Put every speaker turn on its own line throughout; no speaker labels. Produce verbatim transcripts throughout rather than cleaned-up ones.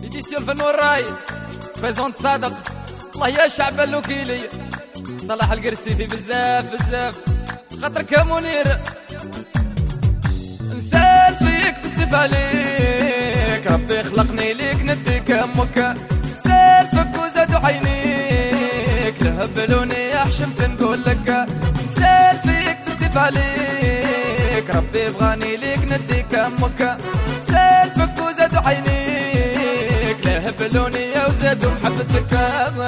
إديسيون الفن والراي بريزونت صادق. الله يا شعب الوكيلي صلاح القرسي في بزاف بزاف خاطرك يا منير. نسال فيك بزاف عليك ربي خلقني ليك نديك امك. سالفك وزادوا عينيك لهبلوني حشمت نقول لك. نسال فيك بزاف عليك ربي بغاني ليك نديك امك. سالفك وزادوا عينيك لهبلوني وزادوا محبتك.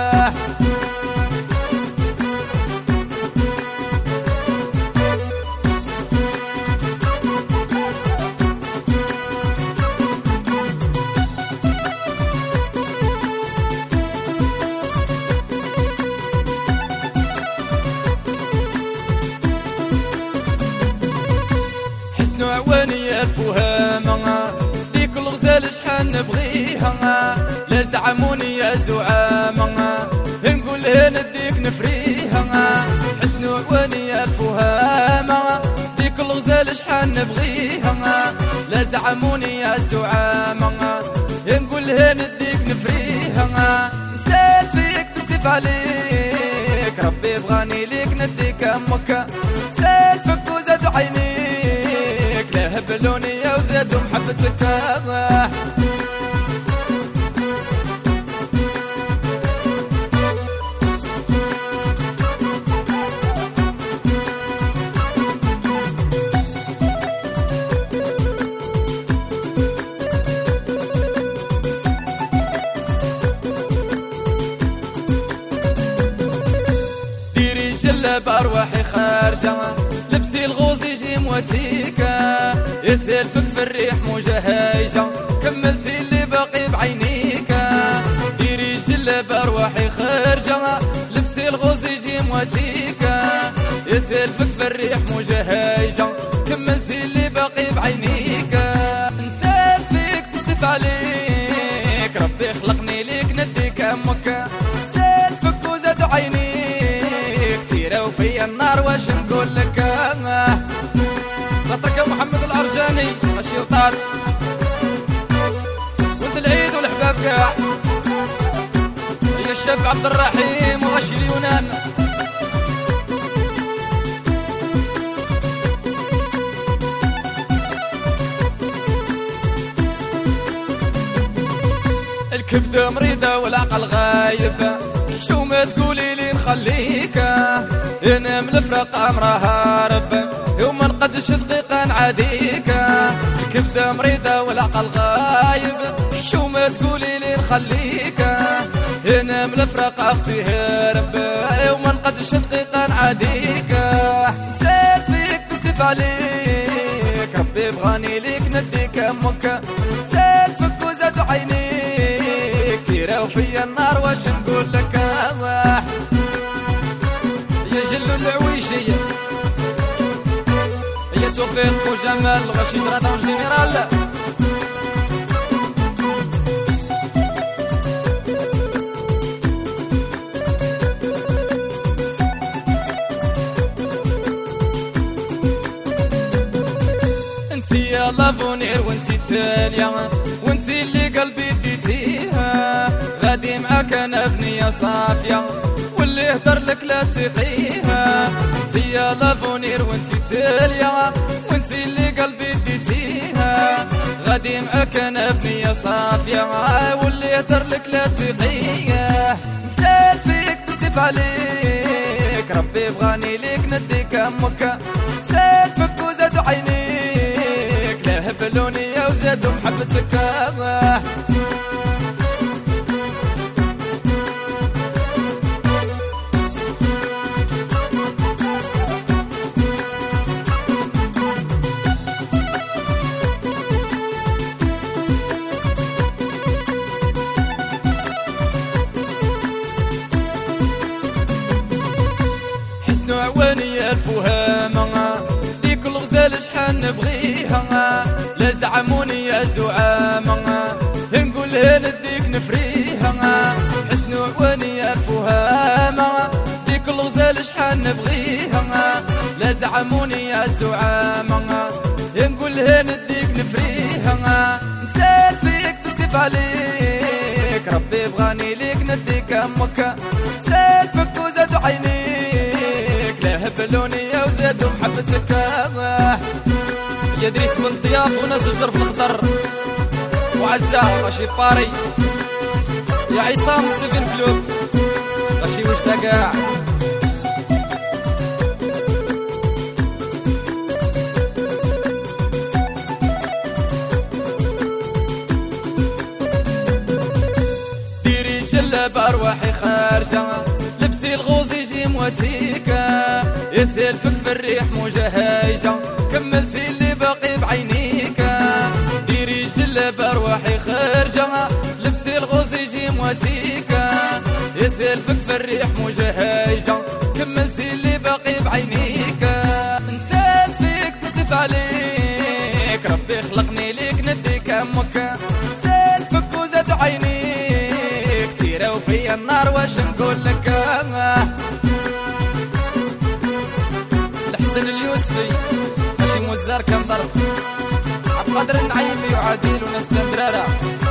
عواني الفهامة ديك الغزال شحال نبغيها. لا زعموني يا زعامة نقولها نديك نفريها. حسن عواني الفهامة ديك الغزال شحال نبغيها. لا زعموني يا زعامة نقولها نديك نفريها. نسال فيك بزاف عليك ربي بغاني ليك نديك امك. سالفك وزادوا عينيك لهبلوني وزادوا محبتك. ديري جلة بأرواحي خارجة لبسي الغوز يجي مواتيكا. يسالفك في الريح موجة هايجة كملتي اللي باقي بعينيكا. ديري جلة بأرواحي خارجة لبسي الغوز يجي مواتيكا. يسالفك في الريح موجة هايجة كملتي اللي باقي بعينيكا. نسال فيك بزاف عليك ربي خلقني ليك نديك امك. سالفك وزادوا عينيك تيراو فيا النار واش نقول لك. خاطرك يا محمد العرجاني غشي وطار ولد العيد والحباب كاع. يا الشاب عبد الرحيم وغشي اليونان. الكبدة مريضة والعقل غايب شو ما تقولي لي نخليك. انا من الفراق امرها رب وما نقدش دقيقة نعاديك. الكبدة مريضة والعقل غايب شو ما تقولي لي نخليك. انا من الفراق اختي هرب وما نقدش دقيقة نعاديك. نسال فيك بزاف عليك ربي بغاني ليك نديك امك. سالفك وزادوا عينيك تيراو فيا النار واش نقول لك. يا جلو العويشية يا توفيق وجمال غشي جرادة والجنرال. انتي يا لافونير وانتي التالية وانتي اللي قلبي ديتيها. غادي معاك انا بنية صافية واللي هدر لك لا تقيها. انتي يا لافونير وانتي التالية وانتي اللي قلبي ديتيها. غادي معاك انا بنية صافية واللي هدر لك لا تقيها. نسال فيك بزاف عليك ربي بغاني ليك نديك امك. سالفك وزادوا عينيك لهبلوني وزادوا محبتك. حسن عواني الفهامة ديك الغزال شحال نبغيها. لا زعموني يا زعامة نقولها نديك نفريها. حسن عواني الفهامة ديك الغزال شحال نبغيها. لا زعموني يا زعامة نقولها نديك نفريها. نسال فيك بزاف عليك عينيك ربي بغاني ليك نديك امك سالفك وزادوا عينيك لا هبلوني وزادوا محبتك يا دريس بن ضياف وناس الجر في الخضر وعزة ماشي باري يا عصام ستيفن كلوب ماشي وجده كاع ديري جلة بأرواحي خارجة لبسي الغوز يجي مواتيكا يا سالفك في الريح موجة هايجة كملتي اللي باقي بعينيكا ديري جلة بأرواحي خارجة لبسي الغوز يجي مواتيكا يا سالفك في الريح موجة هايجة كملتي اللي باقي بعينيكا نسال فيك تصف عليك ربي خلقني ليك نديك امك سالفك وزاد عينيك تيرا وفيا النار واش نقول لك الحسن اليوسفي ماشي مزار كان ضرب عبد القادر النعيمي وعادل وناس تندرارة